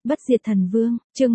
Bất diệt thần vương, chương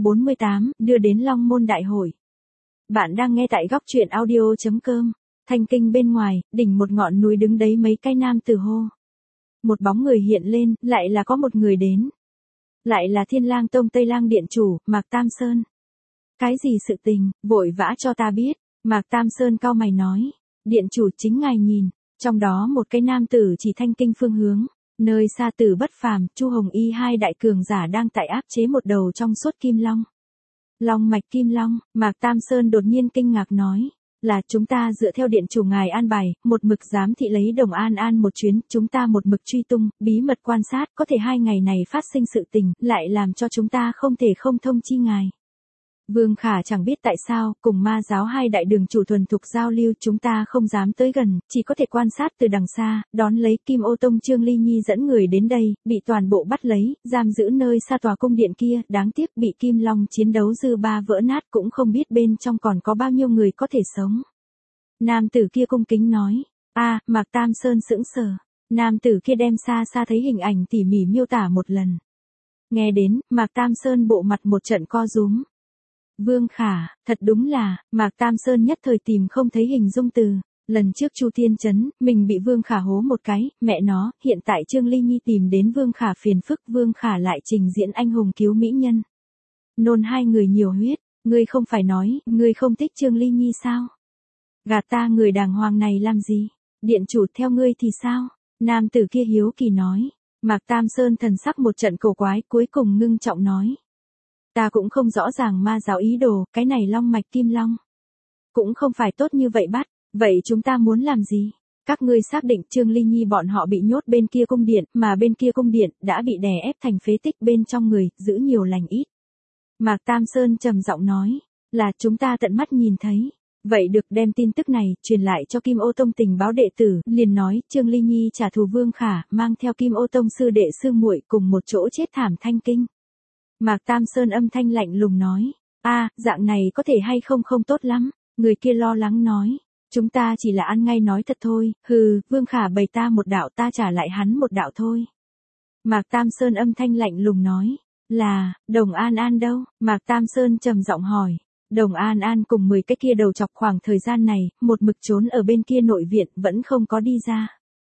148, đưa đến Long Môn Đại Hội. Bạn đang nghe tại góc truyện audio.com. Thanh kinh bên ngoài, đỉnh một ngọn núi đứng đấy mấy cái nam tử hô. Một bóng người hiện lên, lại là có một người đến. Lại là Thiên Lang Tông Tây Lang Điện Chủ, Mạc Tam Sơn. Cái gì sự tình, vội vã cho ta biết. Mạc Tam Sơn cau mày nói. Điện Chủ chính ngài nhìn, trong đó một cái nam tử chỉ thanh kinh phương hướng. Nơi xa Tử Bất Phàm, Chu Hồng Y hai đại cường giả đang tại áp chế một đầu trong suốt kim long. Long mạch kim long, Mạc Tam Sơn đột nhiên kinh ngạc nói, là chúng ta dựa theo điện chủ ngài an bài, một mực giám thị lấy Đồng An An một chuyến, chúng ta một mực truy tung, bí mật quan sát, có thể 2 ngày này phát sinh sự tình, lại làm cho chúng ta không thể không thông chi ngài. Vương Khả chẳng biết tại sao, cùng ma giáo hai đại đường chủ thuần thục giao lưu, chúng ta không dám tới gần, chỉ có thể quan sát từ đằng xa, đón lấy Kim Ô Tông Trương Ly Nhi dẫn người đến đây, bị toàn bộ bắt lấy, giam giữ nơi xa tòa cung điện kia, đáng tiếc bị Kim Long chiến đấu dư ba vỡ nát, cũng không biết bên trong còn có bao nhiêu người có thể sống. Nam tử kia cung kính nói, Mạc Tam Sơn sững sờ. Nam tử kia đem xa xa thấy hình ảnh tỉ mỉ miêu tả một lần. Nghe đến, Mạc Tam Sơn bộ mặt một trận co rúm. Vương Khả, thật đúng là, Mạc Tam Sơn nhất thời tìm không thấy hình dung từ. Lần trước Chu Thiên Chấn, mình bị Vương Khả hố một cái, mẹ nó, hiện tại Trương Ly Nhi tìm đến Vương Khả phiền phức, Vương Khả lại trình diễn anh hùng cứu mỹ nhân. Nôn hai người nhiều huyết, ngươi không phải nói, ngươi không thích Trương Ly Nhi sao? Gạt ta người đàng hoàng này làm gì? Điện chủ theo ngươi thì sao? Nam tử kia hiếu kỳ nói. Mạc Tam Sơn thần sắc một trận cổ quái, cuối cùng ngưng trọng nói. Ta cũng không rõ ràng ma giáo ý đồ, cái này long mạch kim long. Cũng không phải tốt như vậy bắt, vậy chúng ta muốn làm gì? Các ngươi xác định Trương Ly Nhi bọn họ bị nhốt bên kia cung điện, mà bên kia cung điện đã bị đè ép thành phế tích bên trong người, giữ nhiều lành ít. Mạc Tam Sơn trầm giọng nói, là chúng ta tận mắt nhìn thấy. Vậy được đem tin tức này truyền lại cho Kim Ô Tông tình báo đệ tử, liền nói Trương Ly Nhi trả thù Vương Khả, mang theo Kim Ô Tông sư đệ sư muội cùng một chỗ chết thảm thanh kinh. Mạc Tam Sơn âm thanh lạnh lùng nói, dạng này có thể hay không không tốt lắm, người kia lo lắng nói, chúng ta chỉ là ăn ngay nói thật thôi, Vương Khả bày ta một đạo ta trả lại hắn một đạo thôi. Mạc Tam Sơn âm thanh lạnh lùng nói, là, Đồng An An đâu? Mạc Tam Sơn trầm giọng hỏi, Đồng An An cùng 10 cái kia đầu chọc khoảng thời gian này, một mực trốn ở bên kia nội viện vẫn không có đi ra.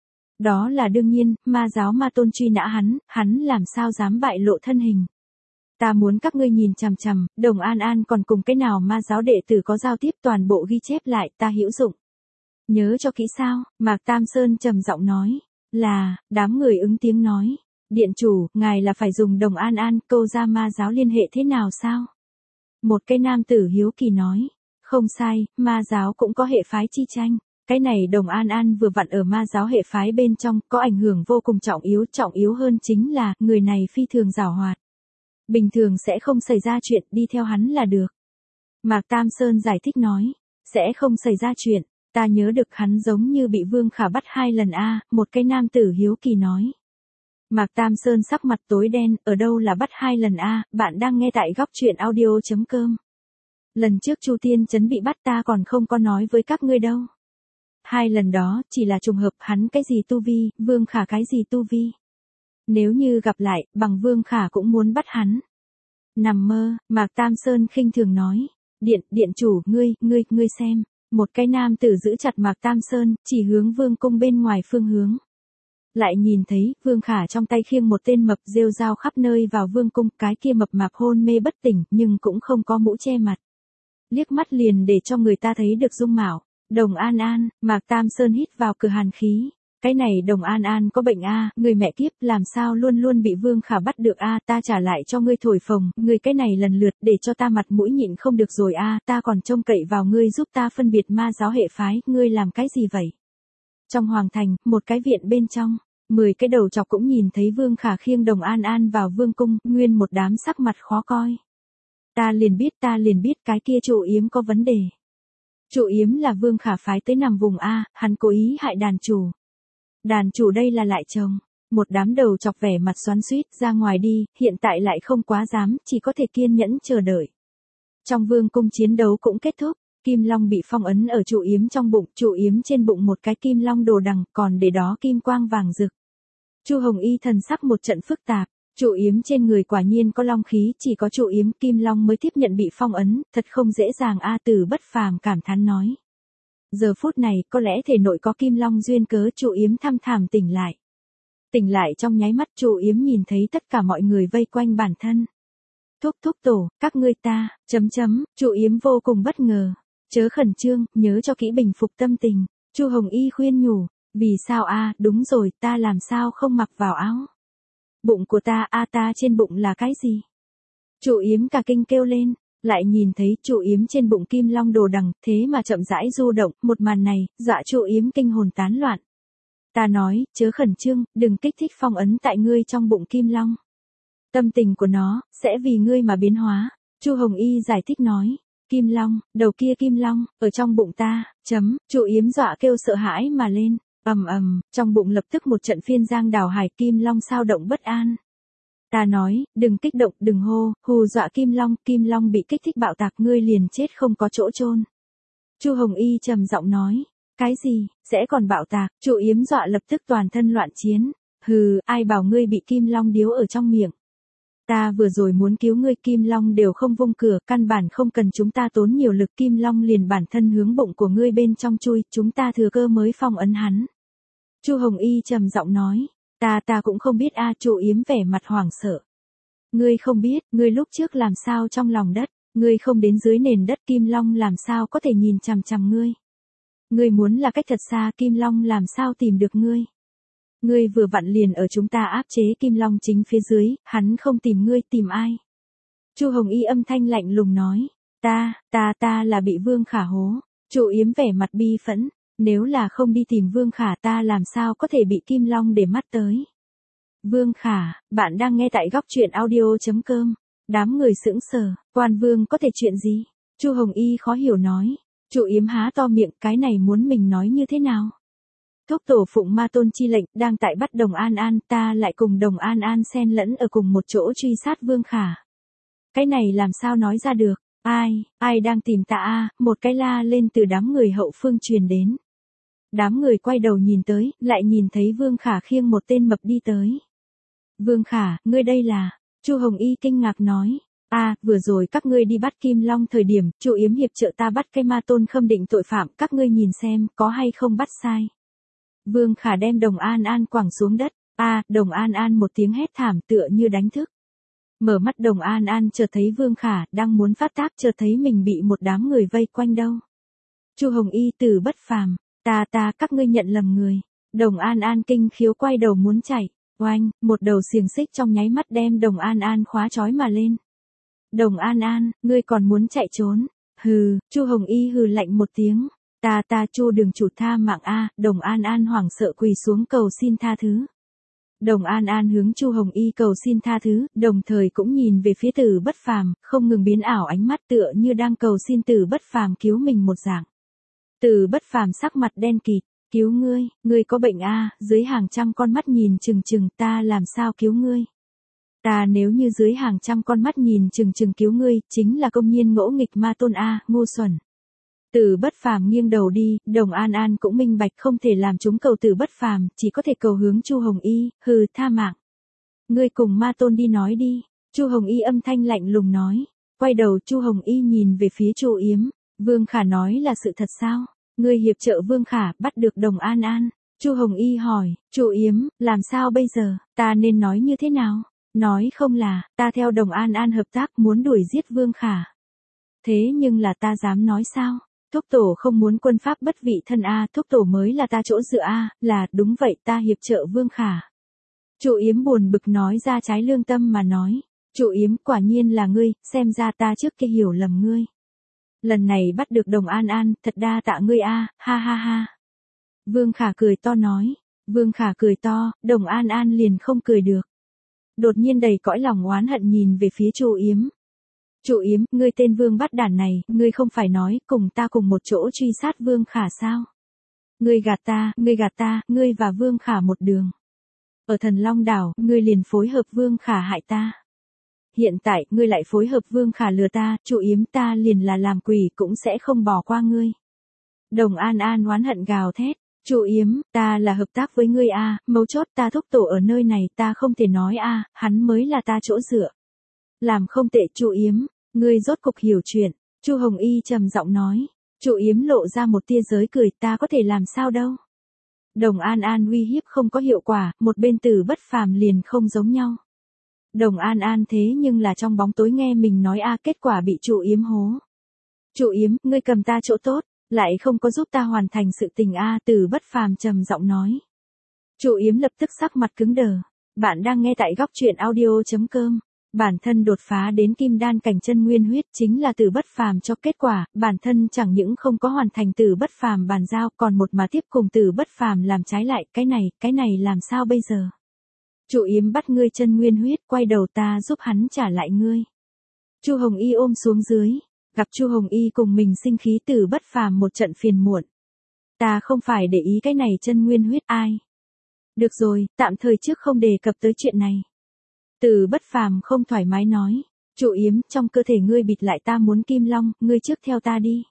Đó là đương nhiên, ma giáo ma tôn truy nã hắn làm sao dám bại lộ thân hình. Ta muốn các ngươi nhìn chằm chằm, Đồng An An còn cùng cái nào ma giáo đệ tử có giao tiếp toàn bộ ghi chép lại, ta hữu dụng. Nhớ cho kỹ sao? Mạc Tam Sơn trầm giọng nói, là, đám người ứng tiếng nói, điện chủ, ngài là phải dùng Đồng An An câu ra ma giáo liên hệ thế nào sao? Một cái nam tử hiếu kỳ nói, không sai, ma giáo cũng có hệ phái chi tranh. Cái này Đồng An An vừa vặn ở ma giáo hệ phái bên trong, có ảnh hưởng vô cùng trọng yếu hơn chính là, người này phi thường giàu hoạt. Bình thường sẽ không xảy ra chuyện, đi theo hắn là được. Mạc Tam Sơn giải thích nói, sẽ không xảy ra chuyện, ta nhớ được hắn giống như bị Vương Khả bắt 2 lần một cái nam tử hiếu kỳ nói. Mạc Tam Sơn sắc mặt tối đen, ở đâu là bắt 2 lần bạn đang nghe tại góc truyện audio.com. Lần trước Chu Thiên Chấn bị bắt ta còn không có nói với các ngươi đâu. 2 lần đó, chỉ là trùng hợp, hắn cái gì tu vi, Vương Khả cái gì tu vi. Nếu như gặp lại, bằng Vương Khả cũng muốn bắt hắn. Nằm mơ, Mạc Tam Sơn khinh thường nói. Điện chủ, ngươi xem. Một cái nam tử giữ chặt Mạc Tam Sơn, chỉ hướng vương cung bên ngoài phương hướng. Lại nhìn thấy, Vương Khả trong tay khiêng một tên mập rêu rao khắp nơi vào vương cung, cái kia mập mạp hôn mê bất tỉnh, nhưng cũng không có mũ che mặt. Liếc mắt liền để cho người ta thấy được dung mạo. Đồng An An, Mạc Tam Sơn hít vào cửa hàn khí. Cái này Đồng An An có bệnh người mẹ kiếp, làm sao luôn luôn bị Vương Khả bắt được ta trả lại cho ngươi thổi phồng, ngươi cái này lần lượt để cho ta mặt mũi nhịn không được rồi ta còn trông cậy vào ngươi giúp ta phân biệt ma giáo hệ phái, ngươi làm cái gì vậy? Trong hoàng thành, một cái viện bên trong, 10 cái đầu chọc cũng nhìn thấy Vương Khả khiêng Đồng An An vào vương cung, nguyên một đám sắc mặt khó coi. Ta liền biết cái kia Trụ Yếm có vấn đề. Trụ Yếm là Vương Khả phái tới nằm vùng hắn cố ý hại đàn chủ. Đàn chủ đây là lại chồng, một đám đầu chọc vẻ mặt xoắn xuýt, ra ngoài đi, hiện tại lại không quá dám, chỉ có thể kiên nhẫn chờ đợi. Trong vương cung chiến đấu cũng kết thúc, Kim Long bị phong ấn ở Trụ Yếm trong bụng, Trụ Yếm trên bụng một cái Kim Long đồ đằng, còn để đó kim quang vàng rực. Chu Hồng Y thần sắc một trận phức tạp, Trụ Yếm trên người quả nhiên có long khí, chỉ có Trụ Yếm Kim Long mới tiếp nhận bị phong ấn, thật không dễ dàng a. Từ Bất Phàm cảm thán nói. Giờ phút này, có lẽ thể nội có Kim Long duyên cớ, Trụ Yếm thăm thẳm tỉnh lại. Tỉnh lại trong nháy mắt, Trụ Yếm nhìn thấy tất cả mọi người vây quanh bản thân. Thúc tổ, các ngươi ta, Trụ Yếm vô cùng bất ngờ. Chớ khẩn trương, nhớ cho kỹ bình phục tâm tình. Chu Hồng Y khuyên nhủ, vì sao a? Đúng rồi, ta làm sao không mặc vào áo? Bụng của ta a, ta trên bụng là cái gì? Trụ Yếm cả kinh kêu lên, lại nhìn thấy Trụ Yếm trên bụng Kim Long đồ đằng, thế mà chậm rãi du động, một màn này, dọa Trụ Yếm kinh hồn tán loạn. Ta nói, chớ khẩn trương, đừng kích thích phong ấn tại ngươi trong bụng Kim Long. Tâm tình của nó, sẽ vì ngươi mà biến hóa. Chu Hồng Y giải thích nói. Kim Long, đầu kia Kim Long, ở trong bụng ta, Trụ Yếm dọa kêu sợ hãi mà lên. Trong bụng lập tức một trận phiên giang đảo hải, Kim Long sao động bất an. Ta nói, đừng kích động, đừng hô, hù dọa Kim Long bị kích thích bạo tạc, ngươi liền chết không có chỗ chôn. Chu Hồng Y trầm giọng nói. Cái gì, sẽ còn bạo tạc? Trụ Yếm dọa lập tức toàn thân loạn chiến. Hừ, ai bảo ngươi bị Kim Long điếu ở trong miệng. Ta vừa rồi muốn cứu ngươi, Kim Long đều không vung cửa, căn bản không cần chúng ta tốn nhiều lực, Kim Long liền bản thân hướng bụng của ngươi bên trong chui, chúng ta thừa cơ mới phong ấn hắn. Chu Hồng Y trầm giọng nói, ta cũng không biết a. Trụ Yếm vẻ mặt hoảng sợ. Ngươi không biết, ngươi lúc trước làm sao trong lòng đất, ngươi không đến dưới nền đất, Kim Long làm sao có thể nhìn chằm chằm ngươi. Ngươi muốn là cách thật xa, Kim Long làm sao tìm được ngươi. Ngươi vừa vặn liền ở chúng ta áp chế Kim Long chính phía dưới, hắn không tìm ngươi tìm ai. Chu Hồng Y âm thanh lạnh lùng nói, ta là bị Vương Khả hố. Trụ Yếm vẻ mặt bi phẫn, nếu là không đi tìm Vương Khả ta làm sao có thể bị Kim Long để mắt tới. Vương Khả, bạn đang nghe tại góc truyện audio.com. Đám người sững sờ, Quan Vương có thể chuyện gì? Chu Hồng Y khó hiểu nói. Trụ Yếm há to miệng, cái này muốn mình nói như thế nào? Thúc tổ phụng Ma Tôn chi lệnh, đang tại bắt Đồng An An, ta lại cùng Đồng An An xen lẫn ở cùng một chỗ truy sát Vương Khả. Cái này làm sao nói ra được? Ai đang tìm ta a? Một cái la lên từ đám người hậu phương truyền đến. Đám người quay đầu nhìn tới, lại nhìn thấy Vương Khả khiêng một tên mập đi tới. Vương Khả, ngươi đây là? Chu Hồng Y kinh ngạc nói. Vừa rồi các ngươi đi bắt Kim Long thời điểm, Trụ Yếm hiệp trợ ta bắt cái Ma Tôn khâm định tội phạm, các ngươi nhìn xem, có hay không bắt sai. Vương Khả đem Đồng An An quẳng xuống đất. Đồng An An một tiếng hét thảm tựa như đánh thức. Mở mắt Đồng An An chợt thấy Vương Khả đang muốn phát tác, chợt thấy mình bị một đám người vây quanh đâu. Chu Hồng Y Từ Bất Phàm, các ngươi nhận lầm người. Đồng An An kinh khiếu quay đầu muốn chạy. Oanh, một đầu xiềng xích trong nháy mắt đem Đồng An An khóa trói mà lên. Đồng An An, ngươi còn muốn chạy trốn? Hừ, Chu Hồng Y hừ lạnh một tiếng. Chu đường chủ tha mạng a. Đồng An An hoảng sợ quỳ xuống cầu xin tha thứ. Đồng An An hướng Chu Hồng Y cầu xin tha thứ, đồng thời cũng nhìn về phía Từ Bất Phàm, không ngừng biến ảo ánh mắt tựa như đang cầu xin Từ Bất Phàm cứu mình một dạng. Từ Bất Phàm sắc mặt đen kịt, cứu ngươi có bệnh a? Dưới hàng trăm con mắt nhìn chừng ta làm sao cứu ngươi? Ta nếu như dưới hàng trăm con mắt nhìn chừng cứu ngươi, chính là công nhiên ngỗ nghịch Ma Tôn a, ngu xuẩn. Từ Bất Phàm nghiêng đầu đi, Đồng An An cũng minh bạch không thể làm chúng cầu Từ Bất Phàm, chỉ có thể cầu hướng Chu Hồng Y, hừ, tha mạng. Ngươi cùng Ma Tôn đi nói đi. Chu Hồng Y âm thanh lạnh lùng nói. Quay đầu Chu Hồng Y nhìn về phía Trụ Yếm. Vương Khả nói là sự thật sao? Ngươi hiệp trợ Vương Khả bắt được Đồng An An. Chu Hồng Y hỏi, Trụ Yếm, làm sao bây giờ, ta nên nói như thế nào? Nói không là, ta theo Đồng An An hợp tác muốn đuổi giết Vương Khả. Thế nhưng là ta dám nói sao? Thúc tổ không muốn quân pháp bất vị thân a, thúc tổ mới là ta chỗ dựa a, là, đúng vậy, ta hiệp trợ Vương Khả. Trụ Yếm buồn bực nói ra trái lương tâm mà nói. Trụ Yếm, quả nhiên là ngươi, xem ra ta trước kia hiểu lầm ngươi. Lần này bắt được Đồng An An, thật đa tạ ngươi a, ha ha ha. Vương Khả cười to nói. Vương Khả cười to, Đồng An An liền không cười được. Đột nhiên đầy cõi lòng oán hận nhìn về phía Trụ Yếm. Trụ Yếm, ngươi tên Vương bắt đản này, ngươi không phải nói cùng ta cùng một chỗ truy sát Vương Khả sao? Ngươi gạt ta, ngươi và Vương Khả một đường. Ở Thần Long Đảo, ngươi liền phối hợp Vương Khả hại ta. Hiện tại, ngươi lại phối hợp Vương Khả lừa ta, Trụ Yếm, ta liền là làm quỷ cũng sẽ không bỏ qua ngươi. Đồng An An oán hận gào thét, Chu Yếm, ta là hợp tác với ngươi a, mấu chốt ta thúc tổ ở nơi này ta không thể nói a, hắn mới là ta chỗ dựa. Làm không tệ Chu Yếm, ngươi rốt cục hiểu chuyện, Chu Hồng Y trầm giọng nói. Chu Yếm lộ ra một tia giới cười, ta có thể làm sao đâu. Đồng An An uy hiếp không có hiệu quả, một bên Từ Bất Phàm liền không giống nhau. Đồng An An thế nhưng là trong bóng tối nghe mình nói a, kết quả bị Chu Yếm hố. Chu Yếm, ngươi cầm ta chỗ tốt, lại không có giúp ta hoàn thành sự tình a, Từ Bất Phàm trầm giọng nói. Chu Yếm lập tức sắc mặt cứng đờ. Bạn đang nghe tại góc truyện audio.com. Bản thân đột phá đến kim đan cảnh chân nguyên huyết chính là Từ Bất Phàm cho kết quả, bản thân chẳng những không có hoàn thành Từ Bất Phàm bàn giao, còn một mà tiếp cùng Từ Bất Phàm làm trái lại, cái này làm sao bây giờ? Chu Yếm bắt ngươi chân nguyên huyết, quay đầu ta giúp hắn trả lại ngươi. Chu Hồng Y ôm xuống dưới, gặp Chu Hồng Y cùng mình sinh khí, Từ Bất Phàm một trận phiền muộn. Ta không phải để ý cái này chân nguyên huyết ai. Được rồi, tạm thời trước không đề cập tới chuyện này. Từ Bất Phàm không thoải mái nói. Chu Yếm, trong cơ thể ngươi bịt lại ta muốn kim long, ngươi trước theo ta đi.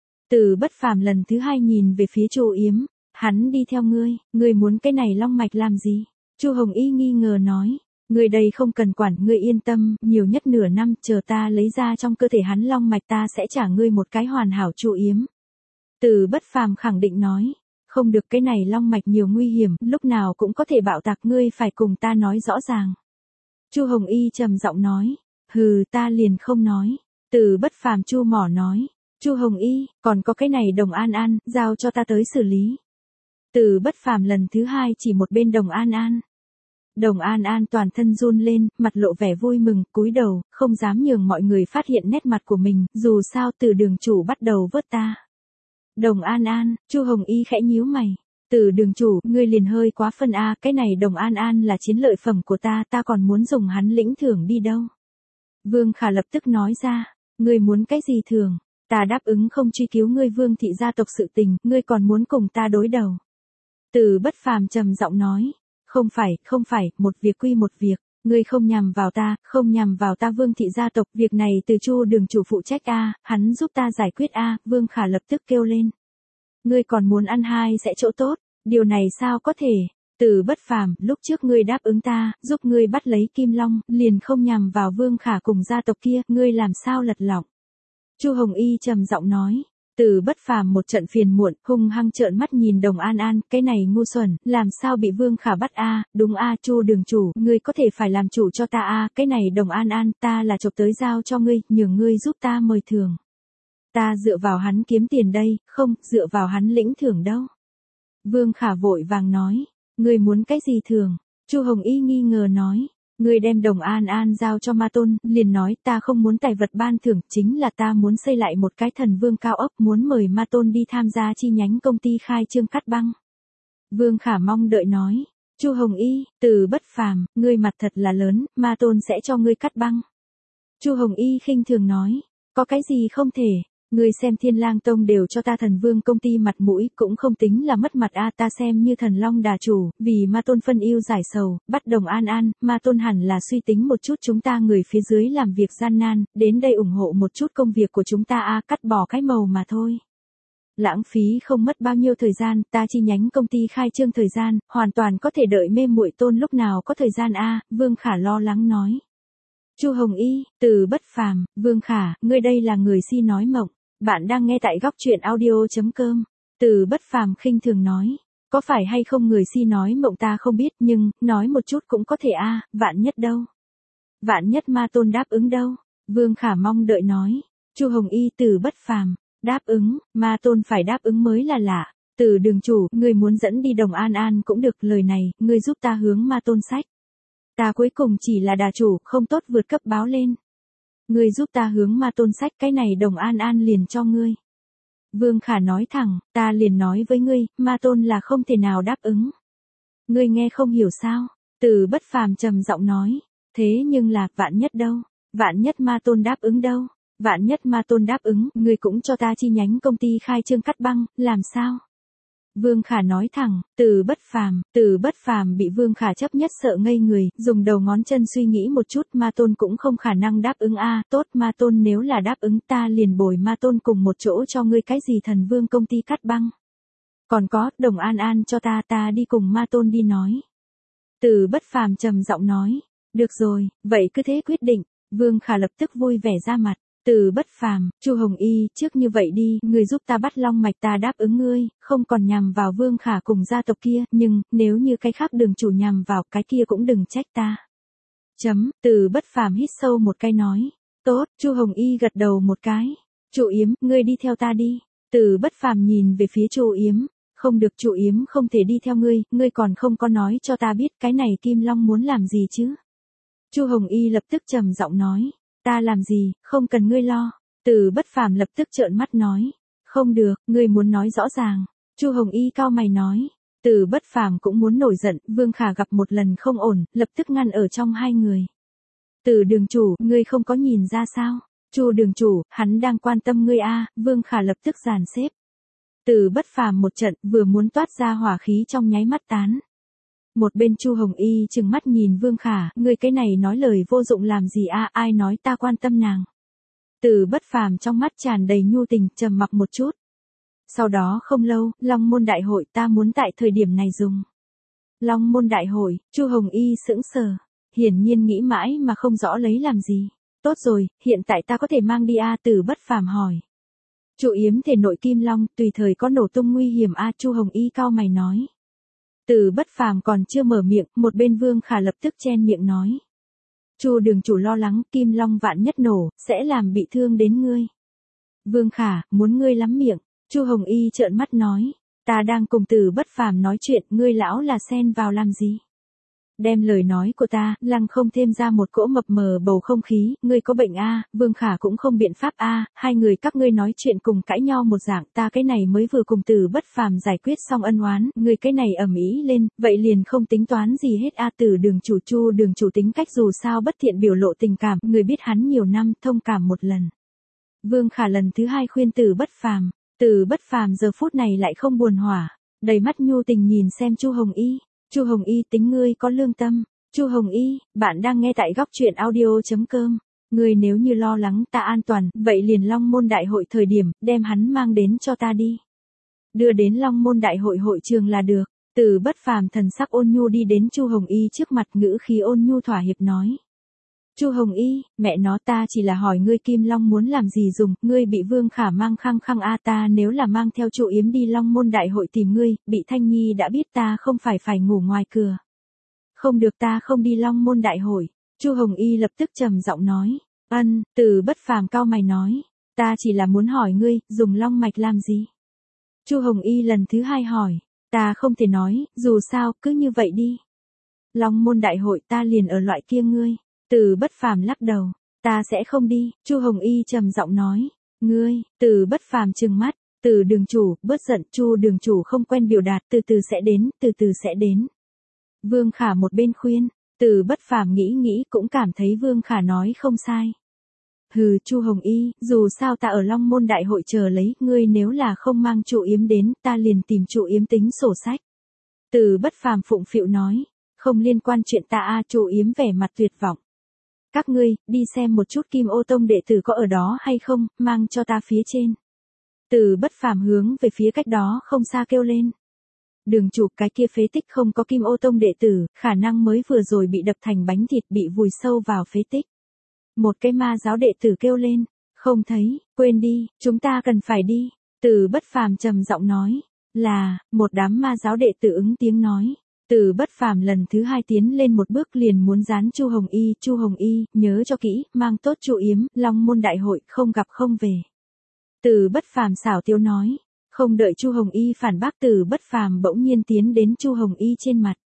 Từ Bất Phàm lần thứ hai nhìn về phía Chu Yếm. Hắn đi theo ngươi muốn cái này long mạch làm gì? Chu Hồng Y nghi ngờ nói. Ngươi đây không cần quản, ngươi yên tâm, nhiều nhất nửa năm, chờ ta lấy ra trong cơ thể hắn long mạch ta sẽ trả ngươi một cái hoàn hảo Chu Yếm. Từ Bất Phàm khẳng định nói. Không được, cái này long mạch nhiều nguy hiểm, lúc nào cũng có thể bạo tạc, ngươi phải cùng ta nói rõ ràng. Chu Hồng Y trầm giọng nói. Hừ, ta liền không nói. Từ Bất Phàm chu mỏ nói. Chu Hồng Y, còn có cái này Đồng An An, giao cho ta tới xử lý. Từ Bất Phàm lần thứ hai chỉ một bên Đồng An An. Đồng An An toàn thân run lên, mặt lộ vẻ vui mừng, cúi đầu, không dám nhường mọi người phát hiện nét mặt của mình, dù sao Từ đường chủ bắt đầu vớt ta. Đồng An An, Chu Hồng Y khẽ nhíu mày. Từ đường chủ, ngươi liền hơi quá phân a, cái này Đồng An An là chiến lợi phẩm của ta, ta còn muốn dùng hắn lĩnh thưởng đi đâu. Vương Khả lập tức nói ra, ngươi muốn cái gì thưởng, ta đáp ứng không truy cứu ngươi Vương thị gia tộc sự tình, ngươi còn muốn cùng ta đối đầu. Từ Bất Phàm trầm giọng nói, không phải, một việc quy một việc, ngươi không nhằm vào ta Vương thị gia tộc, việc này từ Chu đường chủ phụ trách a, hắn giúp ta giải quyết a, Vương Khả lập tức kêu lên. Ngươi còn muốn ăn hai sẽ chỗ tốt, điều này sao có thể? Từ Bất Phàm, lúc trước ngươi đáp ứng ta, giúp ngươi bắt lấy Kim Long, liền không nhằm vào Vương Khả cùng gia tộc kia, ngươi làm sao lật lọng? Chu Hồng Y trầm giọng nói. Từ Bất Phàm một trận phiền muộn, hung hăng trợn mắt nhìn Đồng An An, cái này ngu xuẩn, làm sao bị Vương Khả bắt a? Đúng a, Chu đường chủ, ngươi có thể phải làm chủ cho ta a, cái này Đồng An An, ta là chộp tới giao cho ngươi, nhường ngươi giúp ta mời thưởng. Ta dựa vào hắn kiếm tiền đây, không, dựa vào hắn lĩnh thưởng đâu. Vương Khả vội vàng nói, ngươi muốn cái gì thưởng? Chu Hồng Y nghi ngờ nói, ngươi đem Đồng An An giao cho Ma Tôn, liền nói ta không muốn tài vật ban thưởng, chính là ta muốn xây lại một cái thần vương cao ốc, muốn mời Ma Tôn đi tham gia chi nhánh công ty khai trương cắt băng. Vương Khả mong đợi nói, Chu Hồng Y, Từ Bất Phàm, ngươi mặt thật là lớn, Ma Tôn sẽ cho ngươi cắt băng. Chu Hồng Y khinh thường nói, có cái gì không thể. Ngươi xem Thiên Lang Tông đều cho ta thần vương công ty mặt mũi, cũng không tính là mất mặt a, ta xem như thần long đà chủ, vì Ma Tôn phân ưu giải sầu, bắt Đồng An An, Ma Tôn hẳn là suy tính một chút chúng ta người phía dưới làm việc gian nan, đến đây ủng hộ một chút công việc của chúng ta a, cắt bỏ cái màu mà thôi. Lãng phí không mất bao nhiêu thời gian, ta chi nhánh công ty khai trương thời gian, hoàn toàn có thể đợi mê muội Tôn lúc nào có thời gian a, Vương Khả lo lắng nói. Chu Hồng Y, Từ Bất Phàm, Vương Khả, ngươi đây là người si nói mộng. Bạn đang nghe tại góc truyện audio.com. Từ Bất Phàm khinh thường nói. Có phải hay không người si nói mộng ta không biết, nhưng, nói một chút cũng có thể a, vạn nhất đâu. Vạn nhất Ma Tôn đáp ứng đâu. Vương Khả mong đợi nói. Chu Hồng Y, Từ Bất Phàm, đáp ứng, Ma Tôn phải đáp ứng mới là lạ. Từ đường chủ, ngươi muốn dẫn đi Đồng An An cũng được, lời này, ngươi giúp ta hướng Ma Tôn sách. Ta cuối cùng chỉ là đà chủ, không tốt vượt cấp báo lên. Ngươi giúp ta hướng Ma Tôn sách, cái này Đồng An An liền cho ngươi. Vương Khả nói thẳng, ta liền nói với ngươi, Ma Tôn là không thể nào đáp ứng. Ngươi nghe không hiểu sao? Từ Bất Phàm trầm giọng nói, thế nhưng là, vạn nhất đâu? Vạn nhất Ma Tôn đáp ứng đâu? Vạn nhất Ma Tôn đáp ứng, ngươi cũng cho ta chi nhánh công ty khai trương cắt băng, làm sao? Vương Khả nói thẳng, Từ Bất Phàm bị Vương Khả chấp nhất sợ ngây người, dùng đầu ngón chân suy nghĩ một chút, Ma Tôn cũng không khả năng đáp ứng a, tốt, Ma Tôn nếu là đáp ứng ta liền bồi Ma Tôn cùng một chỗ cho ngươi cái gì thần vương công ty cắt băng. Còn có, Đồng An An cho ta đi cùng Ma Tôn đi nói. Từ Bất Phàm trầm giọng nói. Được rồi, vậy cứ thế quyết định. Vương Khả lập tức vui vẻ ra mặt. Từ Bất Phàm, Chu Hồng Y, trước như vậy đi, người giúp ta bắt long mạch ta đáp ứng ngươi, không còn nhằm vào Vương Khả cùng gia tộc kia, nhưng, nếu như cái khác đường chủ nhằm vào cái kia cũng đừng trách ta. Từ Bất Phàm hít sâu một cái nói. Tốt, Chu Hồng Y gật đầu một cái. Chu Yếm, ngươi đi theo ta đi. Từ Bất Phàm nhìn về phía Chu Yếm. Không được, Chu Yếm không thể đi theo ngươi còn không có nói cho ta biết cái này Kim Long muốn làm gì chứ. Chu Hồng Y lập tức trầm giọng nói. Ta làm gì, không cần ngươi lo. Từ Bất Phàm lập tức trợn mắt nói. Không được, ngươi muốn nói rõ ràng. Chu Hồng Y cau mày nói. Từ Bất Phàm cũng muốn nổi giận, Vương Khả gặp một lần không ổn, lập tức ngăn ở trong hai người. Từ đường chủ, ngươi không có nhìn ra sao? Chu đường chủ, hắn đang quan tâm ngươi a. Vương Khả lập tức dàn xếp. Từ Bất Phàm một trận, vừa muốn toát ra hỏa khí trong nháy mắt tán. Một bên Chu Hồng Y trừng mắt nhìn Vương Khả, ngươi cái này nói lời vô dụng làm gì a, ai nói ta quan tâm nàng. Từ Bất Phàm trong mắt tràn đầy nhu tình, trầm mặc một chút. Sau đó không lâu, Long Môn Đại hội ta muốn tại thời điểm này dùng. Long Môn Đại hội, Chu Hồng Y sững sờ, hiển nhiên nghĩ mãi mà không rõ lấy làm gì. Tốt rồi, hiện tại ta có thể mang đi a. Từ Bất Phàm hỏi. Chu Yếm thể nội Kim Long, tùy thời có nổ tung nguy hiểm a. Chu Hồng Y cau mày nói. Từ Bất Phàm còn chưa mở miệng, một bên Vương Khả lập tức chen miệng nói. Chu đường chủ lo lắng, Kim Long vạn nhất nổ, sẽ làm bị thương đến ngươi. Vương Khả, muốn ngươi lắm miệng. Chu Hồng Y trợn mắt nói. Ta đang cùng Từ Bất Phàm nói chuyện, ngươi lão là xen vào làm gì? Đem lời nói của ta, lăng không thêm ra một cỗ mập mờ bầu không khí, ngươi có bệnh a. Vương Khả cũng không biện pháp a. Hai người các ngươi nói chuyện cùng cãi nhau một dạng, ta cái này mới vừa cùng Từ Bất Phàm giải quyết xong ân oán, ngươi cái này ầm ĩ lên, vậy liền không tính toán gì hết a. Từ đường chủ, Chu đường chủ tính cách dù sao bất thiện biểu lộ tình cảm, người biết hắn nhiều năm, thông cảm một lần. Vương Khả lần thứ hai khuyên Từ Bất Phàm. Từ Bất Phàm giờ phút này lại không buồn hỏa, đầy mắt nhu tình nhìn xem Chu Hồng Y. Chu Hồng Y, tính ngươi có lương tâm. Chu Hồng Y, bạn đang nghe tại góc truyện audio.com. Ngươi nếu như lo lắng ta an toàn, vậy liền Long Môn Đại hội thời điểm, đem hắn mang đến cho ta đi. Đưa đến Long Môn Đại hội hội trường là được. Từ Bất Phàm thần sắc ôn nhu đi đến Chu Hồng Y trước mặt, ngữ khí ôn nhu thỏa hiệp nói. Chu Hồng Y, mẹ nó, ta chỉ là hỏi ngươi Kim Long muốn làm gì dùng, ngươi bị Vương Khả mang khăng khăng a. Ta nếu là mang theo Chu Yếm đi Long Môn Đại hội tìm ngươi, bị Thanh Nhi đã biết ta không phải ngủ ngoài cửa. Không được, ta không đi Long Môn Đại hội. Chu Hồng Y lập tức trầm giọng nói. Từ Bất Phàm cau mày nói. Ta chỉ là muốn hỏi ngươi, dùng long mạch làm gì? Chu Hồng Y lần thứ hai hỏi. Ta không thể nói, dù sao, cứ như vậy đi. Long Môn Đại hội ta liền ở loại kia ngươi. Từ Bất Phàm lắc đầu. Ta sẽ không đi. Chu Hồng Y trầm giọng nói. Ngươi, Từ Bất Phàm trừng mắt. Từ đường chủ, bớt giận, Chu đường chủ không quen biểu đạt, từ từ sẽ đến. Vương Khả một bên khuyên. Từ Bất Phàm nghĩ cũng cảm thấy Vương Khả nói không sai. Hừ, Chu Hồng Y, dù sao ta ở Long Môn Đại hội chờ lấy, ngươi nếu là không mang Chu Yếm đến, ta liền tìm Chu Yếm tính sổ sách. Từ Bất Phàm phụng phịu nói. Không liên quan chuyện ta a. Chu Yếm vẻ mặt tuyệt vọng. Các ngươi, đi xem một chút Kim Ô Tông đệ tử có ở đó hay không, mang cho ta phía trên. Từ Bất Phàm hướng về phía cách đó không xa kêu lên. Đường chủ, cái kia phế tích không có Kim Ô Tông đệ tử, khả năng mới vừa rồi bị đập thành bánh thịt, bị vùi sâu vào phế tích. Một cái ma giáo đệ tử kêu lên. Không thấy, quên đi, chúng ta cần phải đi. Từ Bất Phàm trầm giọng nói. Là, một đám ma giáo đệ tử ứng tiếng nói. Từ Bất Phàm lần thứ hai tiến lên một bước liền muốn dán Chu Hồng Y. Chu Hồng Y, nhớ cho kỹ, mang tốt Chu Yếm, Long Môn Đại hội, không gặp không về. Từ Bất Phàm xảo tiếu nói. Không đợi Chu Hồng Y phản bác, Từ Bất Phàm bỗng nhiên tiến đến Chu Hồng Y trên mặt.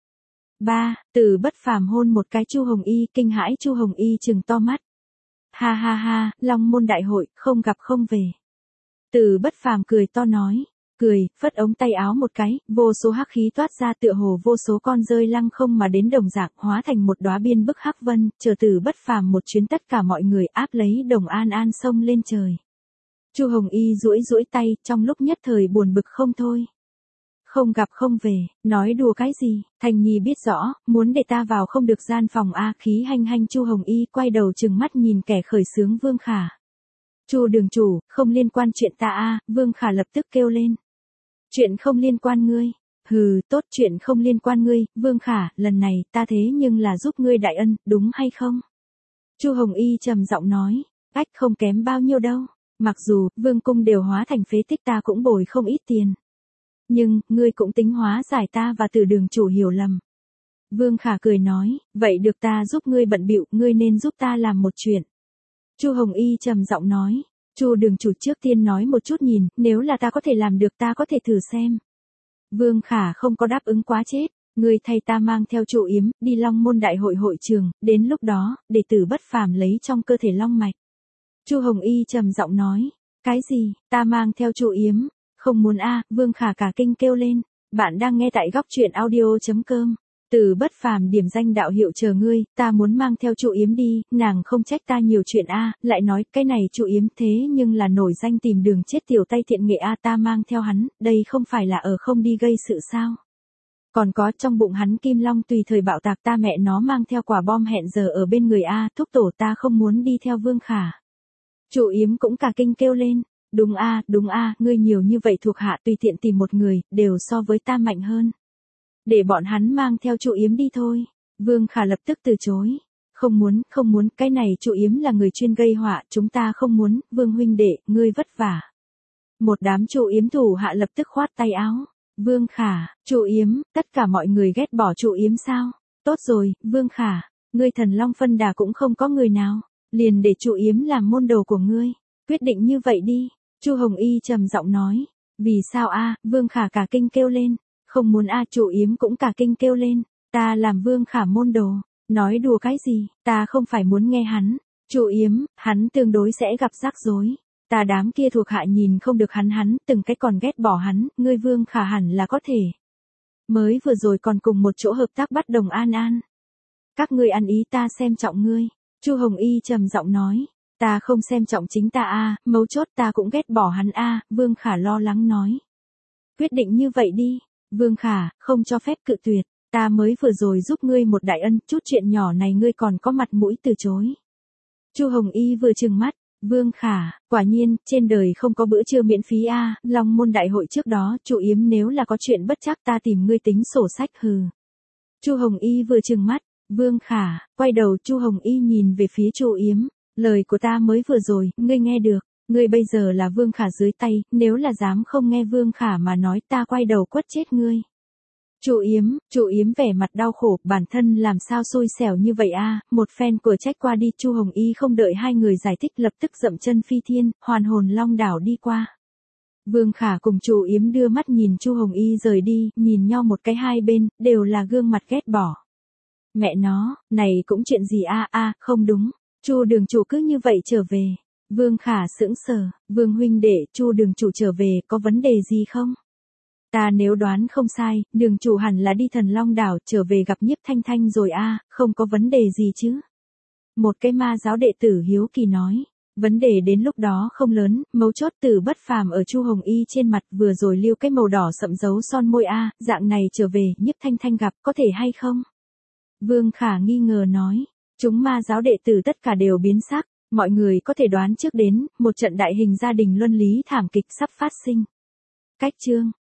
Từ Bất Phàm hôn một cái Chu Hồng Y, kinh hãi Chu Hồng Y trừng to mắt. Ha ha ha, Long Môn Đại hội, không gặp không về. Từ Bất Phàm cười to nói. Cười, phất ống tay áo một cái, vô số hắc khí toát ra tựa hồ vô số con rơi lăng không mà đến đồng dạng, hóa thành một đóa biên bức hắc vân, chờ Từ Bất Phàm một chuyến tất cả mọi người áp lấy Đồng An An xông lên trời. Chu Hồng Y duỗi tay, trong lúc nhất thời buồn bực không thôi. Không gặp không về, nói đùa cái gì, Thanh Nhi biết rõ, muốn để ta vào không được gian phòng a. Khí hanh hanh. Chu Hồng Y quay đầu trừng mắt nhìn kẻ khởi xướng Vương Khả. Chu đường chủ, không liên quan chuyện ta a. Vương Khả lập tức kêu lên. Chuyện không liên quan ngươi. Hừ, tốt, chuyện không liên quan ngươi, Vương Khả, lần này ta thế nhưng là giúp ngươi đại ân, đúng hay không? Chu Hồng Y trầm giọng nói, ách, không kém bao nhiêu đâu. Mặc dù vương cung đều hóa thành phế tích, ta cũng bồi không ít tiền. Nhưng, ngươi cũng tính hóa giải ta và Từ đường chủ hiểu lầm. Vương Khả cười nói, vậy được, ta giúp ngươi bận bịu, ngươi nên giúp ta làm một chuyện. Chu Hồng Y trầm giọng nói, Chu đường chủ trước tiên nói một chút nhìn, nếu là ta có thể làm được ta có thể thử xem. Vương Khả không có đáp ứng quá chết, ngươi thay ta mang theo Chu Yếm, đi Long Môn Đại hội hội trường, đến lúc đó, đệ tử Bất Phàm lấy trong cơ thể long mạch. Chu Hồng Y trầm giọng nói, cái gì, ta mang theo Chu Yếm, không muốn a, Vương Khả cả kinh kêu lên, bạn đang nghe tại góc truyện audio.com. Từ Bất Phàm điểm danh đạo hiệu chờ ngươi, ta muốn mang theo Chu Yếm đi, nàng không trách ta nhiều chuyện a, lại nói, cái này Chu Yếm thế nhưng là nổi danh tìm đường chết tiểu tay thiện nghệ a, ta mang theo hắn, đây không phải là ở không đi gây sự sao? Còn có trong bụng hắn kim long tùy thời bạo tạc, ta mẹ nó mang theo quả bom hẹn giờ ở bên người a, thúc tổ ta không muốn đi theo Vương Khả. Chu Yếm cũng cả kinh kêu lên, đúng a, ngươi nhiều như vậy thuộc hạ tùy tiện tìm một người, đều so với ta mạnh hơn. Để bọn hắn mang theo Chu Yếm đi thôi. Vương Khả lập tức từ chối. Không muốn, cái này Chu Yếm là người chuyên gây họa, chúng ta không muốn, Vương huynh đệ, ngươi vất vả. Một đám Chu Yếm thủ hạ lập tức khoát tay áo. Vương Khả, Chu Yếm, tất cả mọi người ghét bỏ Chu Yếm sao? Tốt rồi, Vương Khả, ngươi Thần Long phân đà cũng không có người nào, liền để Chu Yếm làm môn đồ của ngươi. Quyết định như vậy đi. Chu Hồng Y trầm giọng nói. Vì sao a? Vương Khả cả kinh kêu lên. Không muốn a, Chu Yếm cũng cả kinh kêu lên, ta làm Vương Khả môn đồ, nói đùa cái gì, ta không phải muốn nghe hắn, Chu Yếm, hắn tương đối sẽ gặp rắc rối, ta đám kia thuộc hạ nhìn không được hắn từng cái còn ghét bỏ hắn, ngươi Vương Khả hẳn là có thể. Mới vừa rồi còn cùng một chỗ hợp tác bắt đồng an. Các ngươi ăn ý, ta xem trọng ngươi, Chu Hồng Y trầm giọng nói, ta không xem trọng chính ta a, mấu chốt ta cũng ghét bỏ hắn a, Vương Khả lo lắng nói. Quyết định như vậy đi. Vương Khả, không cho phép cự tuyệt, ta mới vừa rồi giúp ngươi một đại ân, chút chuyện nhỏ này ngươi còn có mặt mũi từ chối. Chu Hồng Y vừa trừng mắt, Vương Khả, quả nhiên, trên đời không có bữa trưa miễn phí a, Long Môn Đại hội trước đó, Chu Yếm nếu là có chuyện bất trắc ta tìm ngươi tính sổ sách hừ. Chu Hồng Y vừa trừng mắt, Vương Khả, quay đầu Chu Hồng Y nhìn về phía Chu Yếm, lời của ta mới vừa rồi, ngươi nghe được. Ngươi bây giờ là Vương Khả dưới tay, nếu là dám không nghe Vương Khả mà nói ta quay đầu quất chết ngươi. Chu Yếm vẻ mặt đau khổ, bản thân làm sao xui xẻo như vậy a, một phen của trách qua đi, Chu Hồng Y không đợi hai người giải thích lập tức dậm chân phi thiên, hoàn hồn long đảo đi qua. Vương Khả cùng Chu Yếm đưa mắt nhìn Chu Hồng Y rời đi, nhìn nhau một cái hai bên, đều là gương mặt ghét bỏ. Mẹ nó, này cũng chuyện gì a, không đúng, Chu đường chủ cứ như vậy trở về. Vương Khả sững sờ, Vương huynh đệ, Chu đường chủ trở về có vấn đề gì không? Ta nếu đoán không sai, đường chủ hẳn là đi Thần Long đảo trở về gặp Nhiếp Thanh Thanh rồi a, không có vấn đề gì chứ? Một cái ma giáo đệ tử hiếu kỳ nói, vấn đề đến lúc đó không lớn, mấu chốt Từ Bất Phàm ở Chu Hồng Y trên mặt vừa rồi lưu cái màu đỏ sậm dấu son môi a, dạng này trở về, Nhiếp Thanh Thanh gặp có thể hay không? Vương Khả nghi ngờ nói, chúng ma giáo đệ tử tất cả đều biến sắc. Mọi người có thể đoán trước đến, một trận đại hình gia đình luân lý thảm kịch sắp phát sinh. Cách chương